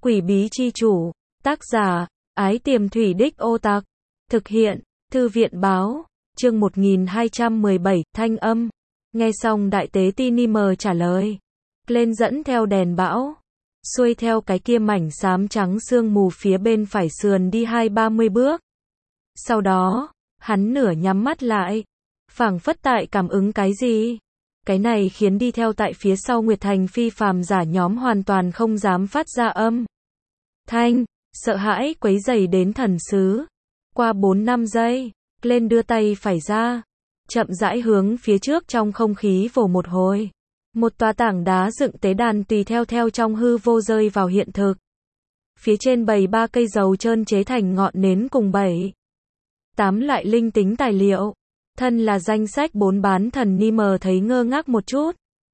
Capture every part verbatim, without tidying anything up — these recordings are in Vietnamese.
Quỷ bí chi chủ, tác giả, Ái Tiềm Thủy Đích Ô Tạc, thực hiện, Thư viện báo, chương một nghìn hai trăm mười bảy, thanh âm. Nghe xong đại tế Tinimer trả lời. Lên dẫn theo đèn bão, xuôi theo cái kia mảnh xám trắng sương mù phía bên phải sườn đi hai ba mươi bước. Sau đó, hắn nửa nhắm mắt lại, phảng phất tại cảm ứng cái gì. Cái này khiến đi theo tại phía sau Nguyệt Thành phi phàm giả nhóm hoàn toàn không dám phát ra âm thanh, sợ hãi quấy rầy đến thần sứ. Qua bốn năm giây, lên đưa tay phải ra, chậm rãi hướng phía trước trong không khí vồ một hồi. Một tòa tảng đá dựng tế đàn tùy theo theo trong hư vô rơi vào hiện thực. Phía trên bày ba cây dầu trơn chế thành ngọn nến cùng bảy, tám loại linh tính tài liệu. Thân là danh sách bốn bán thần Nimer thấy ngơ ngác một chút.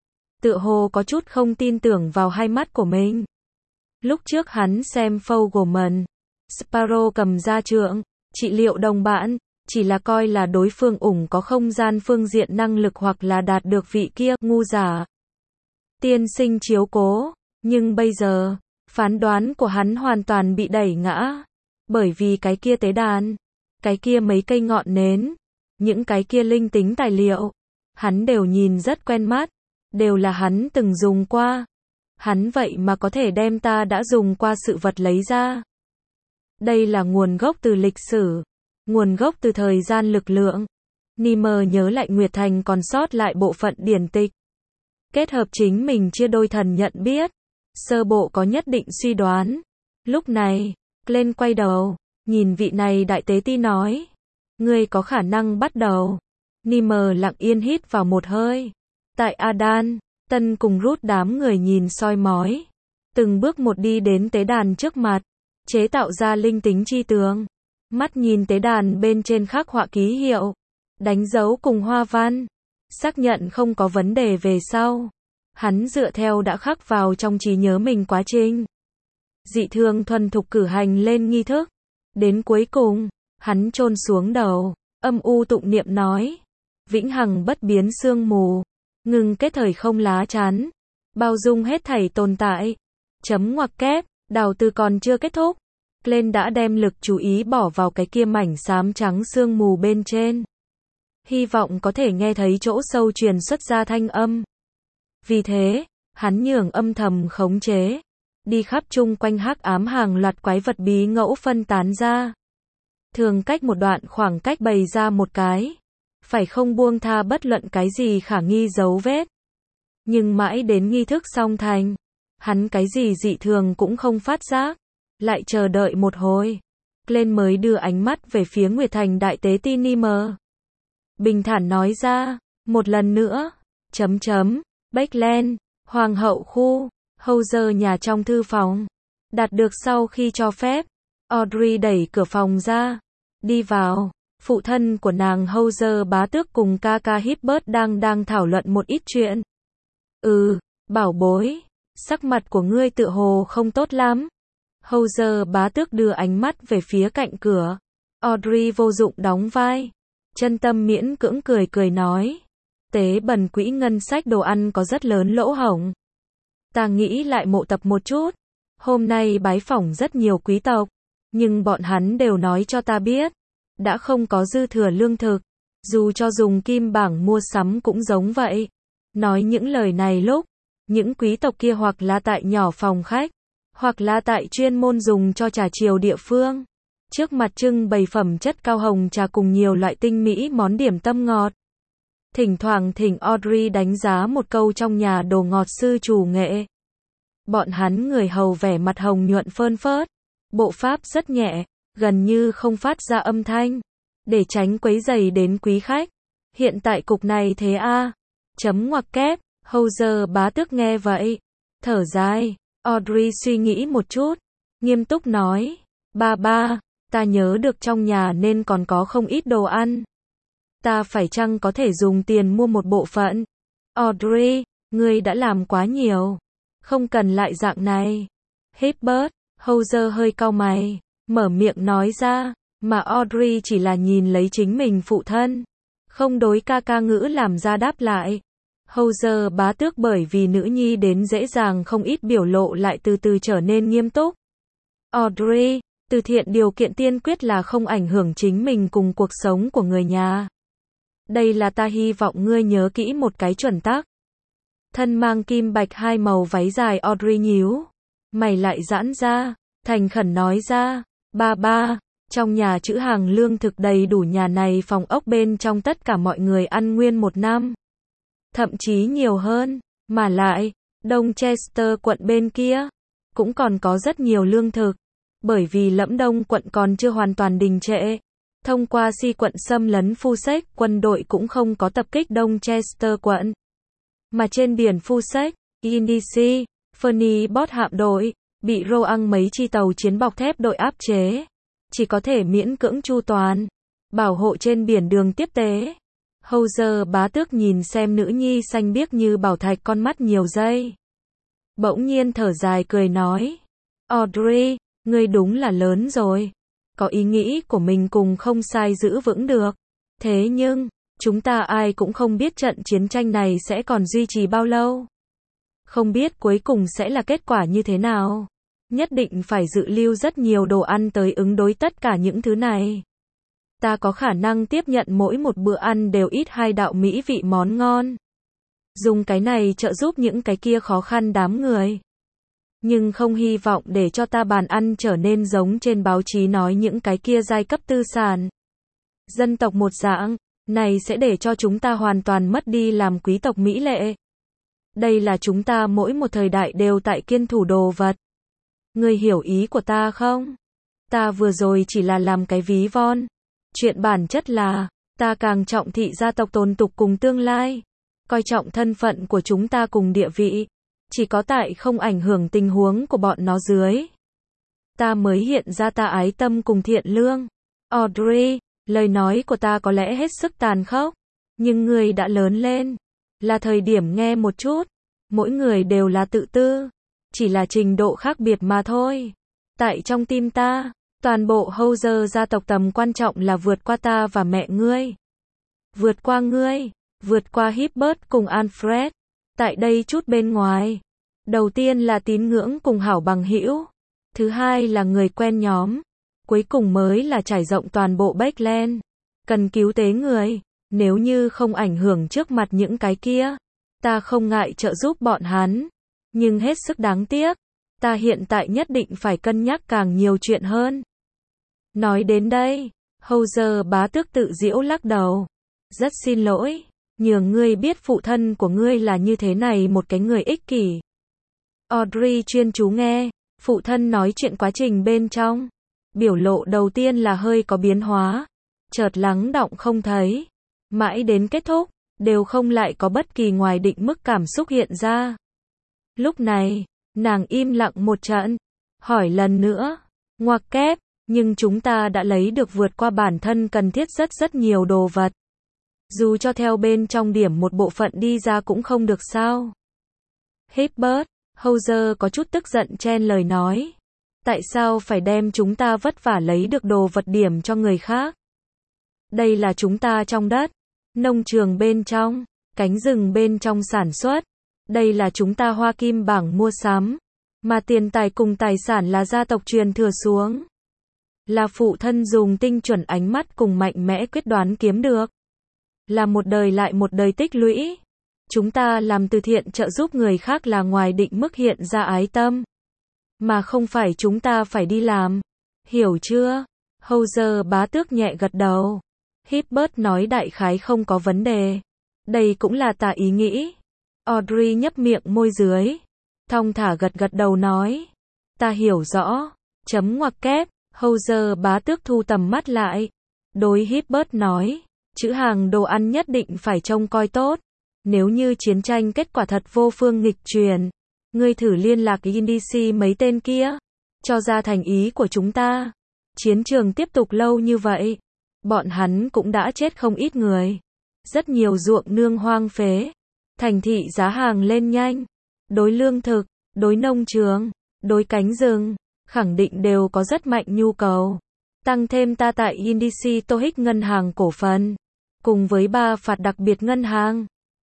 Tựa hồ có chút không tin tưởng vào hai mắt của mình. Lúc trước hắn xem Fogelman, Sparrow cầm ra trượng, trị liệu đồng bạn, chỉ là coi là đối phương ủng có không gian phương diện năng lực hoặc là đạt được vị kia ngu giả tiên sinh chiếu cố. Nhưng bây giờ, phán đoán của hắn hoàn toàn bị đẩy ngã. Bởi vì cái kia tế đàn, cái kia mấy cây ngọn nến, những cái kia linh tính tài liệu, hắn đều nhìn rất quen mắt, đều là hắn từng dùng qua. Hắn vậy mà có thể đem ta đã dùng qua sự vật lấy ra. Đây là nguồn gốc từ lịch sử, nguồn gốc từ thời gian lực lượng. Nimer nhớ lại Nguyệt Thành còn sót lại bộ phận điển tịch. Kết hợp chính mình chia đôi thần nhận biết, sơ bộ có nhất định suy đoán. Lúc này, lên quay đầu, nhìn vị này đại tế ti nói. Ngươi có khả năng bắt đầu. Nimer lặng yên hít vào một hơi. Tại Adan, Tân cùng rút đám người nhìn soi mói. Từng bước một đi đến tế đàn trước mặt, chế tạo ra linh tính chi tường. Mắt nhìn tế đàn bên trên khắc họa ký hiệu, đánh dấu cùng hoa văn. Xác nhận không có vấn đề về sau. Hắn dựa theo đã khắc vào trong trí nhớ mình quá trình. Dị thường thuần thục cử hành lên nghi thức. Đến cuối cùng, hắn chôn xuống đầu, âm u tụng niệm nói. Vĩnh hằng bất biến sương mù, ngừng kết thời không lá chắn, bao dung hết thảy tồn tại. Chấm ngoặc kép, đào từ còn chưa kết thúc. Lên đã đem lực chú ý bỏ vào cái kia mảnh xám trắng sương mù bên trên. Hy vọng có thể nghe thấy chỗ sâu truyền xuất ra thanh âm. Vì thế, hắn nhường âm thầm khống chế, đi khắp chung quanh hắc ám hàng loạt quái vật bí ngẫu phân tán ra. Thường cách một đoạn khoảng cách bày ra một cái, phải không buông tha bất luận cái gì khả nghi dấu vết. Nhưng mãi đến nghi thức xong thành, hắn cái gì dị thường cũng không phát giác, lại chờ đợi một hồi. Lên mới đưa ánh mắt về phía Nguyệt Thành đại tế Tinimer. Bình thản nói ra, một lần nữa, chấm chấm, Backland, Hoàng hậu khu, Hauser nhà trong thư phòng. Đạt được sau khi cho phép, Audrey đẩy cửa phòng ra, đi vào. Phụ thân của nàng Hauser bá tước cùng ca ca Hibbert đang đang thảo luận một ít chuyện. Ừ, bảo bối, sắc mặt của ngươi tựa hồ không tốt lắm. Hauser bá tước đưa ánh mắt về phía cạnh cửa. Audrey vô dụng đóng vai. Chân tâm miễn cưỡng cười cười nói. Tế bần quỹ ngân sách đồ ăn có rất lớn lỗ hổng. Ta nghĩ lại mộ tập một chút. Hôm nay bái phỏng rất nhiều quý tộc, nhưng bọn hắn đều nói cho ta biết, đã không có dư thừa lương thực, dù cho dùng kim bảng mua sắm cũng giống vậy. Nói những lời này lúc, những quý tộc kia hoặc là tại nhỏ phòng khách, hoặc là tại chuyên môn dùng cho trà chiều địa phương. Trước mặt trưng bày phẩm chất cao hồng trà cùng nhiều loại tinh mỹ món điểm tâm ngọt. Thỉnh thoảng thỉnh Audrey đánh giá một câu trong nhà đồ ngọt sư chủ nghệ. Bọn hắn người hầu vẻ mặt hồng nhuận phơn phớt, bộ pháp rất nhẹ, gần như không phát ra âm thanh, để tránh quấy rầy đến quý khách. Hiện tại cục này thế a. Chấm ngoặc kép, Hauser bá tước nghe vậy, thở dài. Audrey suy nghĩ một chút, nghiêm túc nói, ba ba, ta nhớ được trong nhà nên còn có không ít đồ ăn. Ta phải chăng có thể dùng tiền mua một bộ phận? Audrey, ngươi đã làm quá nhiều, không cần lại dạng này. Hibbert, Hauser hơi cau mày, mở miệng nói ra, mà Audrey chỉ là nhìn lấy chính mình phụ thân, không đối ca ca ngữ làm ra đáp lại. Howser bá tước bởi vì nữ nhi đến dễ dàng không ít biểu lộ lại từ từ trở nên nghiêm túc. Audrey, từ thiện điều kiện tiên quyết là không ảnh hưởng chính mình cùng cuộc sống của người nhà. Đây là ta hy vọng ngươi nhớ kỹ một cái chuẩn tắc. Thân mang kim bạch hai màu váy dài Audrey nhíu mày lại giãn ra, thành khẩn nói ra, ba ba, trong nhà trữ hàng lương thực đầy đủ, nhà này phòng ốc bên trong tất cả mọi người ăn nguyên một năm. Thậm chí nhiều hơn, mà lại, Đông Chester quận bên kia, cũng còn có rất nhiều lương thực. Bởi vì Lẫm Đông quận còn chưa hoàn toàn đình trệ. Thông qua si quận xâm lấn Sussex, quân đội cũng không có tập kích Đông Chester quận. Mà trên biển Sussex, Indici, Ferniport hạm đội, bị Roang mấy chi tàu chiến bọc thép đội áp chế. Chỉ có thể miễn cưỡng chu toàn, bảo hộ trên biển đường tiếp tế. Howser bá tước nhìn xem nữ nhi xanh biếc như bảo thạch con mắt nhiều giây. Bỗng nhiên thở dài cười nói. Audrey, ngươi đúng là lớn rồi. Có ý nghĩ của mình cùng không sai giữ vững được. Thế nhưng, chúng ta ai cũng không biết trận chiến tranh này sẽ còn duy trì bao lâu. Không biết cuối cùng sẽ là kết quả như thế nào. Nhất định phải dự lưu rất nhiều đồ ăn tới ứng đối tất cả những thứ này. Ta có khả năng tiếp nhận mỗi một bữa ăn đều ít hai đạo mỹ vị món ngon. Dùng cái này trợ giúp những cái kia khó khăn đám người. Nhưng không hy vọng để cho ta bàn ăn trở nên giống trên báo chí nói những cái kia giai cấp tư sản. Dân tộc một dạng, này sẽ để cho chúng ta hoàn toàn mất đi làm quý tộc mỹ lệ. Đây là chúng ta mỗi một thời đại đều tại kiên thủ đồ vật. Ngươi hiểu ý của ta không? Ta vừa rồi chỉ là làm cái ví von. Chuyện bản chất là, ta càng trọng thị gia tộc tồn tục cùng tương lai. Coi trọng thân phận của chúng ta cùng địa vị. Chỉ có tại không ảnh hưởng tình huống của bọn nó dưới. Ta mới hiện ra ta ái tâm cùng thiện lương. Audrey, lời nói của ta có lẽ hết sức tàn khốc. Nhưng ngươi đã lớn lên. Là thời điểm nghe một chút. Mỗi người đều là tự tư. Chỉ là trình độ khác biệt mà thôi. Tại trong tim ta, toàn bộ Howser gia tộc tầm quan trọng là vượt qua ta và mẹ ngươi. Vượt qua ngươi. Vượt qua Hibbert cùng Alfred. Tại đây chút bên ngoài. Đầu tiên là tín ngưỡng cùng hảo bằng hữu. Thứ hai là người quen nhóm. Cuối cùng mới là trải rộng toàn bộ Backland. Cần cứu tế người. Nếu như không ảnh hưởng trước mặt những cái kia. Ta không ngại trợ giúp bọn hắn. Nhưng hết sức đáng tiếc. Ta hiện tại nhất định phải cân nhắc càng nhiều chuyện hơn. Nói đến đây. Howser bá tước tự giễu lắc đầu. Rất xin lỗi. Nhường ngươi biết phụ thân của ngươi là như thế này một cái người ích kỷ. Audrey chuyên chú nghe, phụ thân nói chuyện quá trình bên trong. Biểu lộ đầu tiên là hơi có biến hóa, chợt lắng đọng không thấy. Mãi đến kết thúc, đều không lại có bất kỳ ngoài định mức cảm xúc hiện ra. Lúc này, nàng im lặng một trận, hỏi lần nữa, ngoặc kép, nhưng chúng ta đã lấy được vượt qua bản thân cần thiết rất rất nhiều đồ vật. Dù cho theo bên trong điểm một bộ phận đi ra cũng không được sao. Hibbert, Howser có chút tức giận chen lời nói. Tại sao phải đem chúng ta vất vả lấy được đồ vật điểm cho người khác? Đây là chúng ta trong đất, nông trường bên trong, cánh rừng bên trong sản xuất. Đây là chúng ta hoa kim bảng mua sắm. Mà tiền tài cùng tài sản là gia tộc truyền thừa xuống. Là phụ thân dùng tinh chuẩn ánh mắt cùng mạnh mẽ quyết đoán kiếm được. Là một đời lại một đời tích lũy. Chúng ta làm từ thiện trợ giúp người khác là ngoài định mức hiện ra ái tâm. Mà không phải chúng ta phải đi làm. Hiểu chưa? Howser bá tước nhẹ gật đầu. Hibbert nói đại khái không có vấn đề. Đây cũng là ta ý nghĩ. Audrey nhấp miệng môi dưới. Thong thả gật gật đầu nói. Ta hiểu rõ. Chấm ngoặc kép. Howser bá tước thu tầm mắt lại. Đối Hibbert nói. Chữ hàng đồ ăn nhất định phải trông coi tốt. Nếu như chiến tranh kết quả thật vô phương nghịch truyền. Ngươi thử liên lạc Indici mấy tên kia. Cho ra thành ý của chúng ta. Chiến trường tiếp tục lâu như vậy. Bọn hắn cũng đã chết không ít người. Rất nhiều ruộng nương hoang phế. Thành thị giá hàng lên nhanh. Đối lương thực, đối nông trường, đối cánh rừng. Khẳng định đều có rất mạnh nhu cầu. Tăng thêm ta tại Indici Tohic ngân hàng cổ phần. Cùng với ba phạt đặc biệt ngân hàng.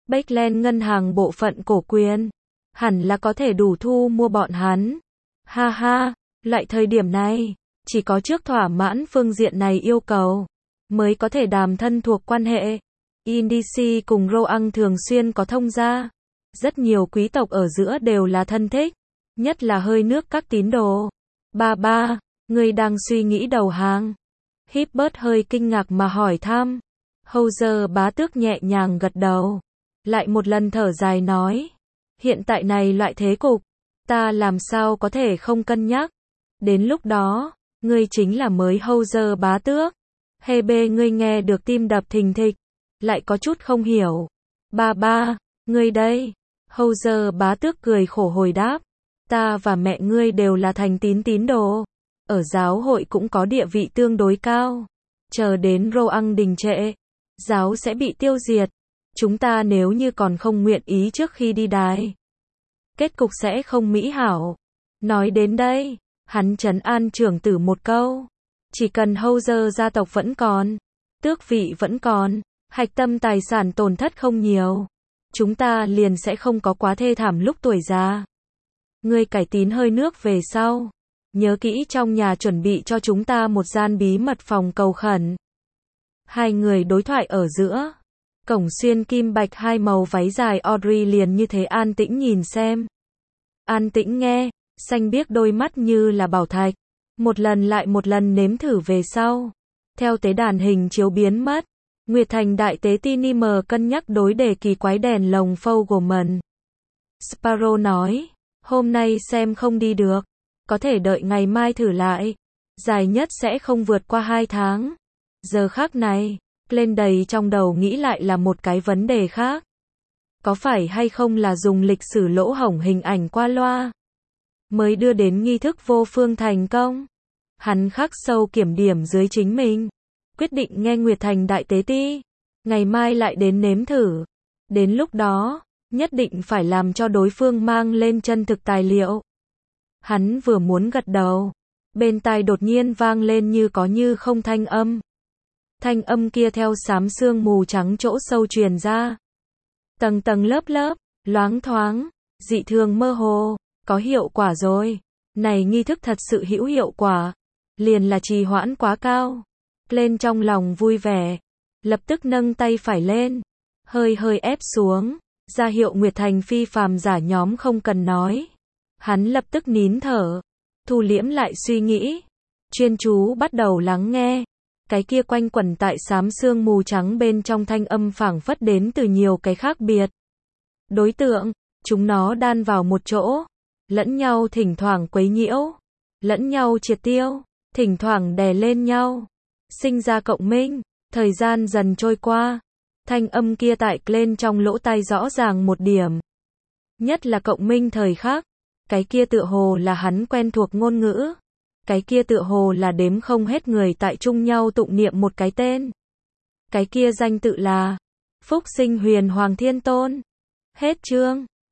Backland ngân hàng bộ phận cổ quyền. Hẳn là có thể đủ thu mua bọn hắn. Ha ha, loại thời điểm này, chỉ có trước thỏa mãn phương diện này yêu cầu, mới có thể đàm thân thuộc quan hệ. Indici cùng Roang thường xuyên có thông gia. Rất nhiều quý tộc ở giữa đều là thân thích, nhất là hơi nước các tín đồ. Ba ba, ngươi đang suy nghĩ đầu hàng. Hibbert hơi kinh ngạc mà hỏi thăm. Howzer bá tước nhẹ nhàng gật đầu. Lại một lần thở dài nói. Hiện tại này loại thế cục, ta làm sao có thể không cân nhắc. Đến lúc đó, ngươi chính là mới Howzer bá tước. Hebe ngươi nghe được tim đập thình thịch, lại có chút không hiểu. Ba ba, ngươi đây. Howzer bá tước cười khổ hồi đáp. Ta và mẹ ngươi đều là thành tín tín đồ. Ở giáo hội cũng có địa vị tương đối cao. Chờ đến Roang đình trệ, giáo sẽ bị tiêu diệt. Chúng ta nếu như còn không nguyện ý trước khi đi đài, kết cục sẽ không mỹ hảo. Nói đến đây, hắn trấn an trưởng tử một câu. Chỉ cần Howzer gia tộc vẫn còn, tước vị vẫn còn, hạch tâm tài sản tổn thất không nhiều, chúng ta liền sẽ không có quá thê thảm lúc tuổi già. Ngươi cải tín hơi nước về sau, nhớ kỹ trong nhà chuẩn bị cho chúng ta một gian bí mật phòng cầu khẩn. Hai người đối thoại ở giữa, cổng xuyên kim bạch hai màu váy dài Audrey liền như thế an tĩnh nhìn xem. An tĩnh nghe, xanh biếc đôi mắt như là bảo thạch. Một lần lại một lần nếm thử về sau. Theo tế đàn hình chiếu biến mất, Nguyệt Thành đại tế Tinimer cân nhắc đối đề kỳ quái đèn lồng Fogelman. Sparrow nói, hôm nay xem không đi được, có thể đợi ngày mai thử lại. Dài nhất sẽ không vượt qua hai tháng. Giờ khắc này, lên đầy trong đầu nghĩ lại là một cái vấn đề khác. Có phải hay không là dùng lịch sử lỗ hổng hình ảnh qua loa, mới đưa đến nghi thức vô phương thành công? Hắn khắc sâu kiểm điểm dưới chính mình, quyết định nghe Nguyệt Thành đại tế ti, ngày mai lại đến nếm thử. Đến lúc đó, nhất định phải làm cho đối phương mang lên chân thực tài liệu. Hắn vừa muốn gật đầu, bên tai đột nhiên vang lên như có như không thanh âm. Thanh âm kia theo xám sương mù trắng chỗ sâu truyền ra. Tầng tầng lớp lớp, loáng thoáng, dị thường mơ hồ, có hiệu quả rồi. Này nghi thức thật sự hữu hiệu quả, liền là trì hoãn quá cao. Lên trong lòng vui vẻ, lập tức nâng tay phải lên, hơi hơi ép xuống, ra hiệu Nguyệt Thành phi phàm giả nhóm không cần nói. Hắn lập tức nín thở, thu liễm lại suy nghĩ, chuyên chú bắt đầu lắng nghe. Cái kia quanh quẩn tại xám sương mù trắng bên trong thanh âm phảng phất đến từ nhiều cái khác biệt đối tượng, chúng nó đan vào một chỗ, lẫn nhau thỉnh thoảng quấy nhiễu, lẫn nhau triệt tiêu, thỉnh thoảng đè lên nhau, sinh ra cộng minh. Thời gian dần trôi qua, thanh âm kia tại lên trong lỗ tai rõ ràng một điểm, nhất là cộng minh thời khắc, cái kia tựa hồ là hắn quen thuộc ngôn ngữ. Cái kia tựa hồ là đếm không hết người tại chung nhau tụng niệm một cái tên. Cái kia danh tự là Phúc Sinh Huyền Hoàng Thiên Tôn. Hết chương.